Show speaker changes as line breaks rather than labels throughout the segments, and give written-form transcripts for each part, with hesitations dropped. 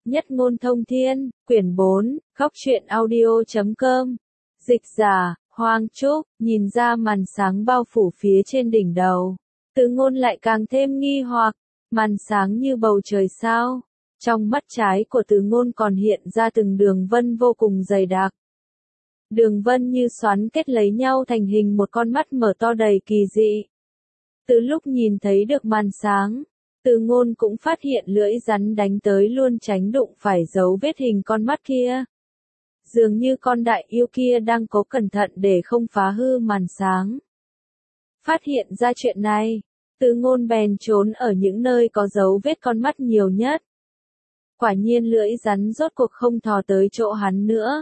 Nhất ngôn thông thiên, quyển 4, góc truyện audio.com. Dịch giả, Hoàng Trúc, nhìn ra màn sáng bao phủ phía trên đỉnh đầu. Từ Ngôn lại càng thêm nghi hoặc, màn sáng như bầu trời sao. Trong mắt trái của Từ Ngôn còn hiện ra từng đường vân vô cùng dày đặc. Đường vân như xoắn kết lấy nhau thành hình một con mắt mở to đầy kỳ dị. Từ lúc nhìn thấy được màn sáng, Từ Ngôn cũng phát hiện lưỡi rắn đánh tới luôn tránh đụng phải dấu vết hình con mắt kia. Dường như con đại yêu kia đang cố cẩn thận để không phá hư màn sáng. Phát hiện ra chuyện này, Từ Ngôn bèn trốn ở những nơi có dấu vết con mắt nhiều nhất. Quả nhiên lưỡi rắn rốt cuộc không thò tới chỗ hắn nữa.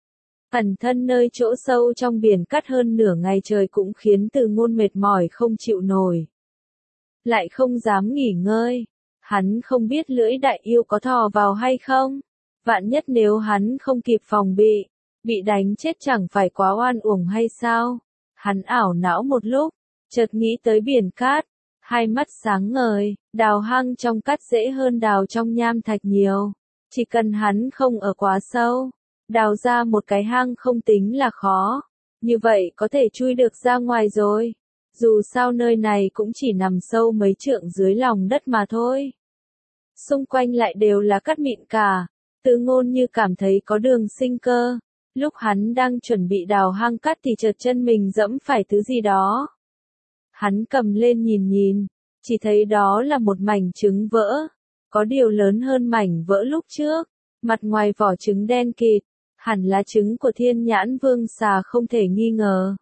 Ẩn thân nơi chỗ sâu trong biển cắt hơn nửa ngày trời cũng khiến Từ Ngôn mệt mỏi không chịu nổi. Lại không dám nghỉ ngơi. Hắn không biết lưỡi đại yêu có thò vào hay không. Vạn nhất nếu hắn không kịp phòng bị đánh chết chẳng phải quá oan uổng hay sao? Hắn ảo não một lúc, chợt nghĩ tới biển cát, hai mắt sáng ngời, đào hang trong cát dễ hơn đào trong nham thạch nhiều. Chỉ cần hắn không ở quá sâu, đào ra một cái hang không tính là khó, như vậy có thể chui được ra ngoài rồi. Dù sao nơi này cũng chỉ nằm sâu mấy trượng dưới lòng đất mà thôi. Xung quanh lại đều là cát mịn cả. Từ Ngôn như cảm thấy có đường sinh cơ. Lúc hắn đang chuẩn bị đào hang cát thì chợt chân mình dẫm phải thứ gì đó. Hắn cầm lên nhìn, chỉ thấy đó là một mảnh trứng vỡ. Có điều lớn hơn mảnh vỡ lúc trước. Mặt ngoài vỏ trứng đen kịt, hẳn là trứng của Thiên Nhãn Vương Xà không thể nghi ngờ.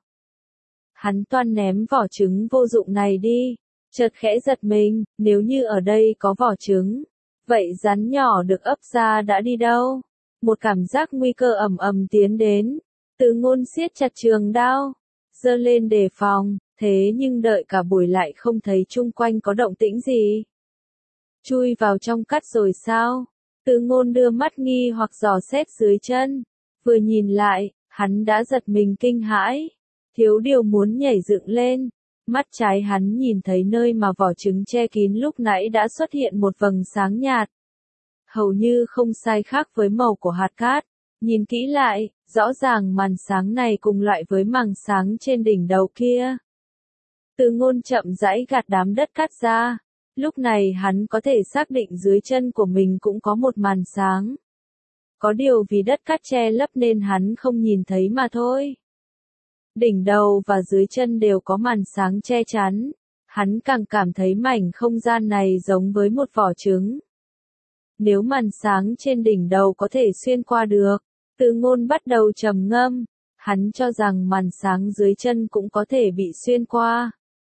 Hắn toan ném vỏ trứng vô dụng này đi, chợt khẽ giật mình, nếu như ở đây có vỏ trứng, vậy rắn nhỏ được ấp ra đã đi đâu? Một cảm giác nguy cơ ầm ầm tiến đến, Từ Ngôn siết chặt trường đao, giơ lên đề phòng, thế nhưng đợi cả buổi lại không thấy chung quanh có động tĩnh gì. Chui vào trong cát rồi sao? Từ Ngôn đưa mắt nghi hoặc dò xét dưới chân, vừa nhìn lại, hắn đã giật mình kinh hãi. Thiếu điều muốn nhảy dựng lên, mắt trái hắn nhìn thấy nơi mà vỏ trứng che kín lúc nãy đã xuất hiện một vầng sáng nhạt. Hầu như không sai khác với màu của hạt cát, nhìn kỹ lại, rõ ràng màn sáng này cùng loại với màn sáng trên đỉnh đầu kia. Từ Ngôn chậm rãi gạt đám đất cát ra, lúc này hắn có thể xác định dưới chân của mình cũng có một màn sáng. Có điều vì đất cát che lấp nên hắn không nhìn thấy mà thôi. Đỉnh đầu và dưới chân đều có màn sáng che chắn, hắn càng cảm thấy mảnh không gian này giống với một vỏ trứng. Nếu màn sáng trên đỉnh đầu có thể xuyên qua được, Từ Ngôn bắt đầu trầm ngâm, hắn cho rằng màn sáng dưới chân cũng có thể bị xuyên qua.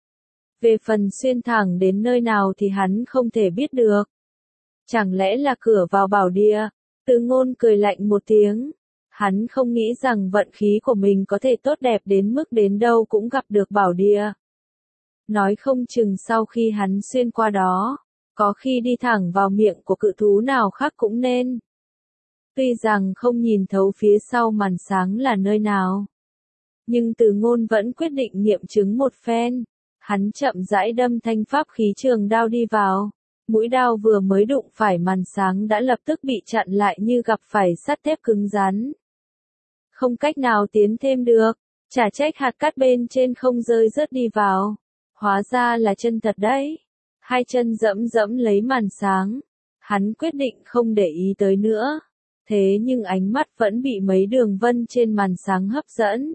Về phần xuyên thẳng đến nơi nào thì hắn không thể biết được. Chẳng lẽ là cửa vào bảo địa? Từ Ngôn cười lạnh một tiếng. Hắn không nghĩ rằng vận khí của mình có thể tốt đẹp đến mức đến đâu cũng gặp được bảo địa. Nói không chừng sau khi hắn xuyên qua đó, có khi đi thẳng vào miệng của cự thú nào khác cũng nên. Tuy rằng không nhìn thấu phía sau màn sáng là nơi nào, nhưng Từ Ngôn vẫn quyết định nghiệm chứng một phen. Hắn chậm rãi đâm thanh pháp khí trường đao đi vào. Mũi đao vừa mới đụng phải màn sáng đã lập tức bị chặn lại như gặp phải sắt thép cứng rắn. Không cách nào tiến thêm được, chả trách hạt cát bên trên không rơi rớt đi vào. Hóa ra là chân thật đấy. Hai chân dẫm lấy màn sáng. Hắn quyết định không để ý tới nữa. Thế nhưng ánh mắt vẫn bị mấy đường vân trên màn sáng hấp dẫn.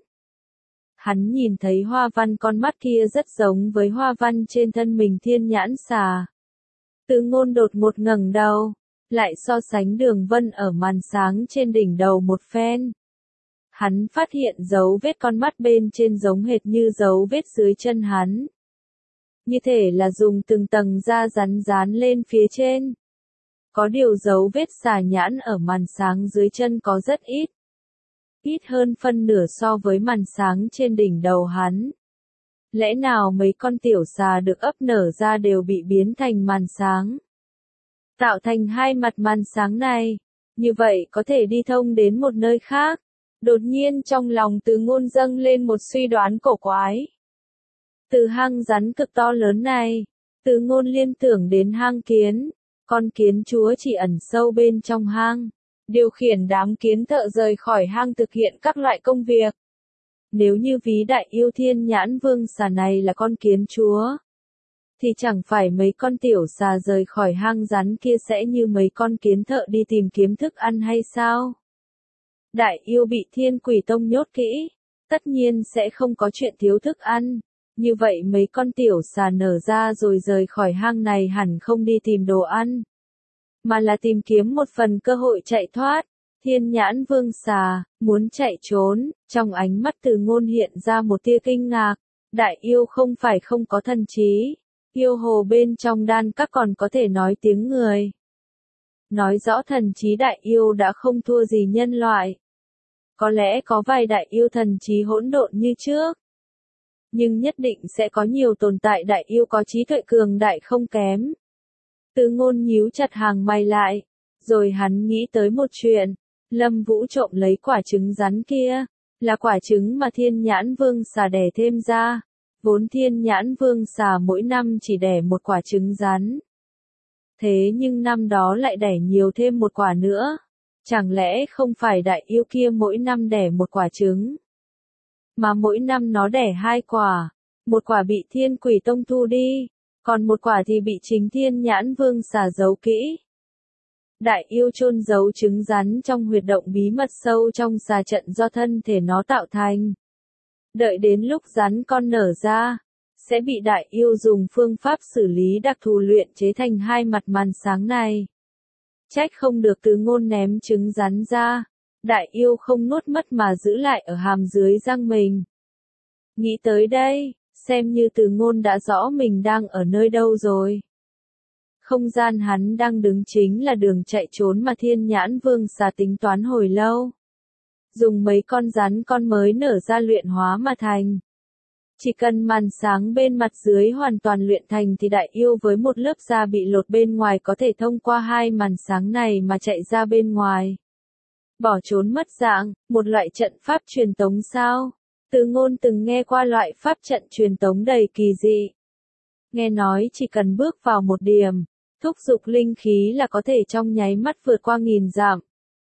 Hắn nhìn thấy hoa văn con mắt kia rất giống với hoa văn trên thân mình Thiên Nhãn Xà. Từ Ngôn đột ngột ngẩng đầu, lại so sánh đường vân ở màn sáng trên đỉnh đầu một phen. Hắn phát hiện dấu vết con mắt bên trên giống hệt như dấu vết dưới chân hắn. Như thể là dùng từng tầng da rắn dán lên phía trên. Có điều dấu vết xà nhãn ở màn sáng dưới chân có rất ít. Ít hơn phân nửa so với màn sáng trên đỉnh đầu hắn. Lẽ nào mấy con tiểu xà được ấp nở ra đều bị biến thành màn sáng? Tạo thành hai mặt màn sáng này, như vậy có thể đi thông đến một nơi khác. Đột nhiên trong lòng Từ Ngôn dâng lên một suy đoán cổ quái. Từ hang rắn cực to lớn này, Từ Ngôn liên tưởng đến hang kiến. Con kiến chúa chỉ ẩn sâu bên trong hang, điều khiển đám kiến thợ rời khỏi hang thực hiện các loại công việc. Nếu như ví đại yêu thiên nhãn vương xà này là con kiến chúa, thì chẳng phải mấy con tiểu xà rời khỏi hang rắn kia sẽ như mấy con kiến thợ đi tìm kiếm thức ăn hay sao? Đại yêu bị Thiên Quỷ Tông nhốt kỹ, tất nhiên sẽ không có chuyện thiếu thức ăn. Như vậy mấy con tiểu xà nở ra rồi rời khỏi hang này hẳn không đi tìm đồ ăn, mà là tìm kiếm một phần cơ hội chạy thoát. Thiên nhãn vương xà, muốn chạy trốn, trong ánh mắt Từ Ngôn hiện ra một tia kinh ngạc. Đại yêu không phải không có thần trí, yêu hồ bên trong đan các còn có thể nói tiếng người. Nói rõ thần trí đại yêu đã không thua gì nhân loại. Có lẽ có vài đại yêu thần trí hỗn độn như trước, nhưng nhất định sẽ có nhiều tồn tại đại yêu có trí tuệ cường đại không kém. Từ Ngôn nhíu chặt hàng mày lại, rồi hắn nghĩ tới một chuyện. Lâm Vũ trộm lấy quả trứng rắn kia, là quả trứng mà Thiên Nhãn Vương xà đẻ thêm ra. Vốn Thiên Nhãn Vương xà mỗi năm chỉ đẻ một quả trứng rắn. Thế nhưng năm đó lại đẻ nhiều thêm một quả nữa. Chẳng lẽ không phải đại yêu kia mỗi năm đẻ một quả trứng, mà mỗi năm nó đẻ hai quả, một quả bị Thiên Quỷ Tông thu đi, còn một quả thì bị chính Thiên Nhãn Vương xà giấu kỹ. Đại yêu chôn giấu trứng rắn trong huyệt động bí mật sâu trong xà trận do thân thể nó tạo thành. Đợi đến lúc rắn con nở ra, sẽ bị đại yêu dùng phương pháp xử lý đặc thù luyện chế thành hai mặt màn sáng này. Trách không được Từ Ngôn ném trứng rắn ra, đại yêu không nuốt mất mà giữ lại ở hàm dưới răng mình. Nghĩ tới đây, xem như Từ Ngôn đã rõ mình đang ở nơi đâu rồi. Không gian hắn đang đứng chính là đường chạy trốn mà Thiên Nhãn Vương xà tính toán hồi lâu. Dùng mấy con rắn con mới nở ra luyện hóa mà thành. Chỉ cần màn sáng bên mặt dưới hoàn toàn luyện thành thì đại yêu với một lớp da bị lột bên ngoài có thể thông qua hai màn sáng này mà chạy ra bên ngoài. Bỏ trốn mất dạng, một loại trận pháp truyền tống sao? Từ Ngôn từng nghe qua loại pháp trận truyền tống đầy kỳ dị. Nghe nói chỉ cần bước vào một điểm, thúc giục linh khí là có thể trong nháy mắt vượt qua nghìn dặm.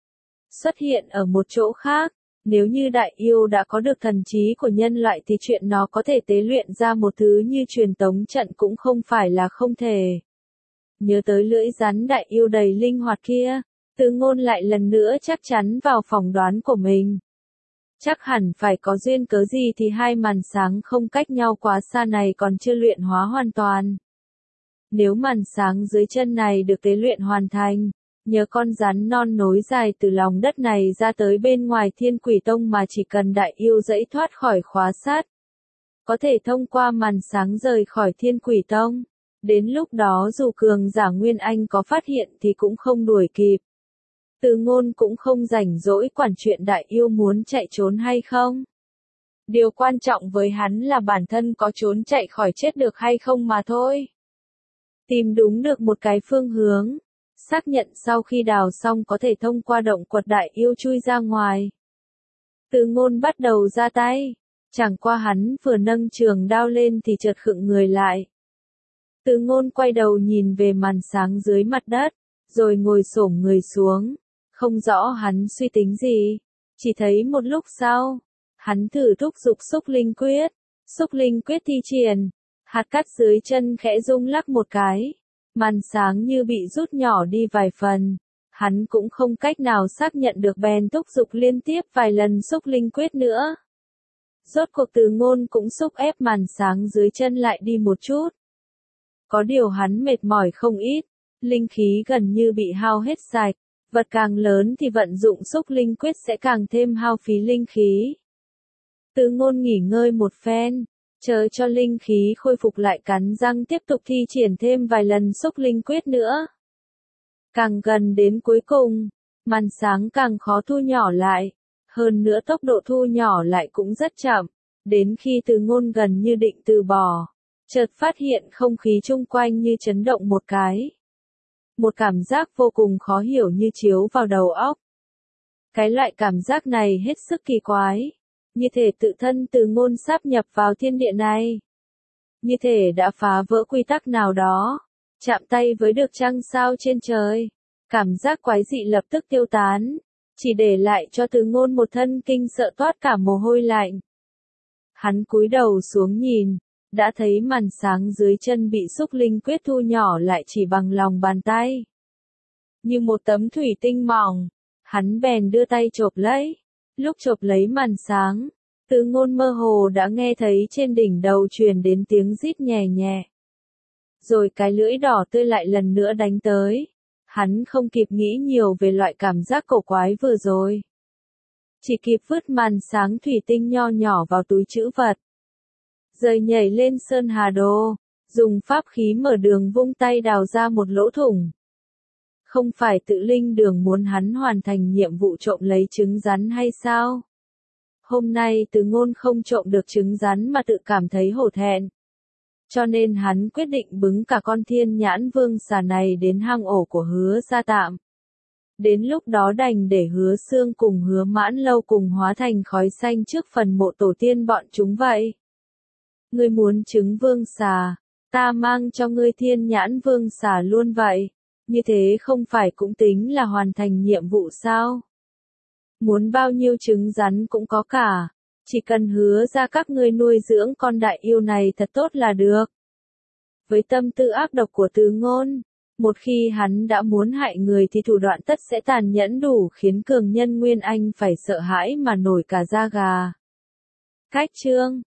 Xuất hiện ở một chỗ khác, nếu như đại yêu đã có được thần trí của nhân loại thì chuyện nó có thể tế luyện ra một thứ như truyền tống trận cũng không phải là không thể. Nhớ tới lưỡi rắn đại yêu đầy linh hoạt kia, Từ Ngôn lại lần nữa chắc chắn vào phỏng đoán của mình. Chắc hẳn phải có duyên cớ gì thì hai màn sáng không cách nhau quá xa này còn chưa luyện hóa hoàn toàn. Nếu màn sáng dưới chân này được tế luyện hoàn thành, nhờ con rắn non nối dài từ lòng đất này ra tới bên ngoài Thiên Quỷ Tông mà chỉ cần đại yêu dẫy thoát khỏi khóa sát, có thể thông qua màn sáng rời khỏi Thiên Quỷ Tông. Đến lúc đó dù cường giả Nguyên Anh có phát hiện thì cũng không đuổi kịp. Từ Ngôn cũng không rảnh rỗi quản chuyện đại yêu muốn chạy trốn hay không. Điều quan trọng với hắn là bản thân có trốn chạy khỏi chết được hay không mà thôi. Tìm đúng được một cái phương hướng, xác nhận sau khi đào xong có thể thông qua động quật đại yêu chui ra ngoài. Từ Ngôn bắt đầu ra tay, chẳng qua hắn vừa nâng trường đao lên thì chợt khựng người lại. Từ Ngôn quay đầu nhìn về màn sáng dưới mặt đất, rồi ngồi xổm người xuống, không rõ hắn suy tính gì, chỉ thấy một lúc sau, hắn thử thúc giục xúc linh quyết thi triển, hạt cát dưới chân khẽ rung lắc một cái. Màn sáng như bị rút nhỏ đi vài phần, hắn cũng không cách nào xác nhận được bèn thúc giục liên tiếp vài lần xúc linh quyết nữa. Rốt cuộc Từ Ngôn cũng xúc ép màn sáng dưới chân lại đi một chút. Có điều hắn mệt mỏi không ít, linh khí gần như bị hao hết sạch, vật càng lớn thì vận dụng xúc linh quyết sẽ càng thêm hao phí linh khí. Từ Ngôn nghỉ ngơi một phen, chờ cho linh khí khôi phục lại cắn răng tiếp tục thi triển thêm vài lần xúc linh quyết nữa. Càng gần đến cuối cùng, màn sáng càng khó thu nhỏ lại, hơn nữa tốc độ thu nhỏ lại cũng rất chậm, đến khi Từ Ngôn gần như định từ bỏ, chợt phát hiện không khí chung quanh như chấn động một cái. Một cảm giác vô cùng khó hiểu như chiếu vào đầu óc. Cái loại cảm giác này hết sức kỳ quái. Như thể tự thân Từ Ngôn sáp nhập vào thiên địa này. Như thể đã phá vỡ quy tắc nào đó. chạm tay với được trăng sao trên trời. Cảm giác quái dị lập tức tiêu tán, chỉ để lại cho Từ Ngôn một thân kinh sợ toát cả mồ hôi lạnh. Hắn cúi đầu xuống nhìn, đã thấy màn sáng dưới chân bị xúc linh quyết thu nhỏ lại chỉ bằng lòng bàn tay. Như một tấm thủy tinh mỏng, hắn bèn đưa tay chộp lấy. Lúc chộp lấy màn sáng, Từ Ngôn mơ hồ đã nghe thấy trên đỉnh đầu truyền đến tiếng rít nhẹ nhẹ. Rồi cái lưỡi đỏ tươi lại lần nữa đánh tới. Hắn không kịp nghĩ nhiều về loại cảm giác cổ quái vừa rồi. Chỉ kịp vứt màn sáng thủy tinh nho nhỏ vào túi trữ vật. Rồi nhảy lên Sơn Hà Đô, dùng pháp khí mở đường vung tay đào ra một lỗ thủng. Không phải Tự Linh Đường muốn hắn hoàn thành nhiệm vụ trộm lấy trứng rắn hay sao? Hôm nay Từ Ngôn không trộm được trứng rắn mà tự cảm thấy hổ thẹn. Cho nên hắn quyết định bứng cả con thiên nhãn vương xà này đến hang ổ của Hứa Gia tạm. Đến lúc đó đành để Hứa Xương cùng Hứa Mãn Lâu cùng hóa thành khói xanh trước phần mộ tổ tiên bọn chúng vậy. Ngươi muốn trứng vương xà, ta mang cho ngươi thiên nhãn vương xà luôn vậy. Như thế không phải cũng tính là hoàn thành nhiệm vụ sao? Muốn bao nhiêu trứng rắn cũng có cả. Chỉ cần Hứa Ra các ngươi nuôi dưỡng con đại yêu này thật tốt là được. Với tâm tư ác độc của Từ Ngôn, một khi hắn đã muốn hại người thì thủ đoạn tất sẽ tàn nhẫn đủ khiến cường nhân Nguyên Anh phải sợ hãi mà nổi cả da gà. Cách chương